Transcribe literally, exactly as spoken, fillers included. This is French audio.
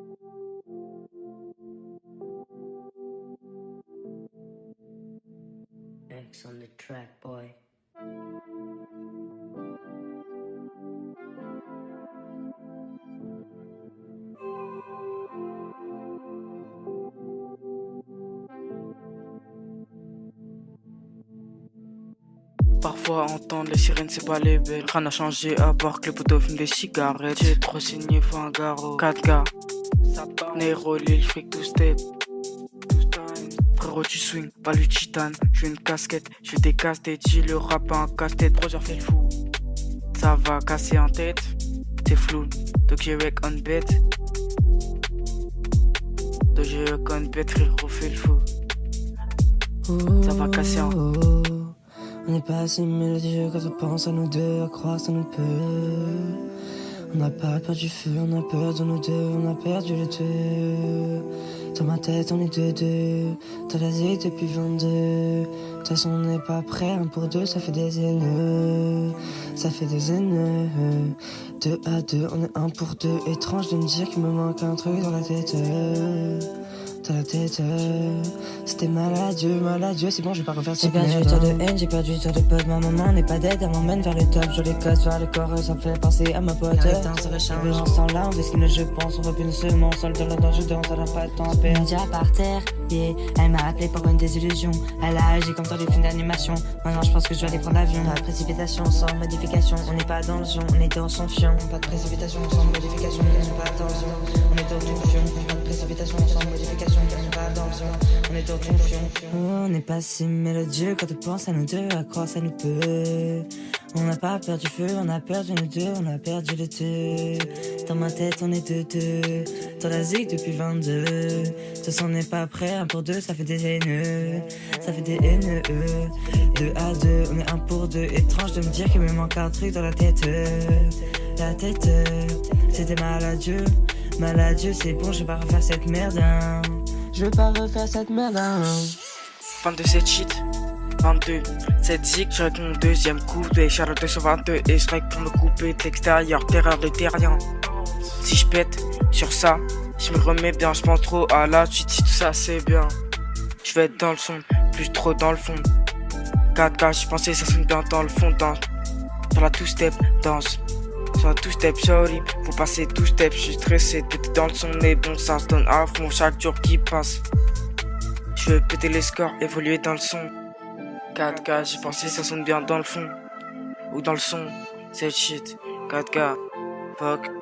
X on the track, boy. Parfois entendre les sirènes c'est pas les belles. Rien n'a changé à part que le poteau fume des cigarettes. J'ai trop signé faut un garrot. quatre K Nero, Lil Freak, two step. Frérot tu swing, pas le titane. J'veux une casquette, j'veux des casse-têtes. J'ai le rap en casse-tête, Roger fait le fou. Ça va casser en tête, c'est flou. Doji Rec on bet. Doji Rec on bet, frérot fait le fou. Ça va casser en tête. On n'est pas si mélodieux quand on pense à nous deux, à croire ça nous peut. On n'a pas peur du feu, on a peur de nous deux, on a perdu les deux. Dans ma tête on est deux deux, t'as la zig depuis vingt-deux. De toute façon on n'est pas prêt, un pour deux ça fait des haineux. Ça fait des haineux. Deux à deux, on est un pour deux. Étrange de me dire qu'il me manque un truc dans la tête. Dans la tête, c'était maladieux, maladieux, c'est bon, je vais pas refaire cette merde. J'ai perdu tant de haine, j'ai perdu tant de potes. Ma maman n'est pas dead, elle m'emmène vers le top. Je les codes vers le corps, ça me fait penser à ma pote. Les gens sont là, on dessine, je pense, on repine seulement. Seul de l'endroit, je danse, elle n'a pas de temps à perdre. Déjà par terre, yeah. Elle m'a appelé pour une désillusion. Elle a agi comme dans les films d'animation. Maintenant je pense que je dois aller prendre l'avion. Pas de précipitation, sans modification. On n'est pas dans le son, on est dans son fion. Pas de précipitation, sans modification. On n'est pas dans le son, on est dans ton fion. Pas de précipitation, sans modification. On est dans ton fion. On n'est pas si mélodieux quand on pense à nous deux, à croire ça nous peut. On n'a pas peur du feu, on a perdu nous deux, on a perdu les deux. Dans ma tête on est deux deux, dans la zig depuis vingt-deux. De toute façon on n'est pas prêt, un pour deux ça fait des haineux. Ça fait des haineux. Deux à deux, on est un pour deux. Étrange de me dire qu'il me manque un truc dans la tête. La tête, c'était maladieux. Maladieux c'est bon, je vais pas refaire cette merde hein. Je veux pas refaire cette merde hein. vingt-deux c'est cheat, vingt-deux c'est zig, je règle mon deuxième coup. Des charles deux cent vingt-deux et je règle pour me couper de l'extérieur. Terreur de terrien. Si je pète sur ça, je me remets bien, je pense trop à la suite. Si tout ça c'est bien, je vais être dans le son, plus trop dans le fond. quatre K, j'y pensais ça sonne bien dans le fond. Dans, dans la two-step, danse. Sur la two-step, sorry, faut passer two-step. Je suis stressé, péter dans le son, mais bon, ça se donne à fond chaque jour qui passe. Je veux péter les scores, évoluer dans le son. quatre K, j'ai pensé ça sonne bien dans le fond. Ou dans le son, c'est shit. quatre K, fuck.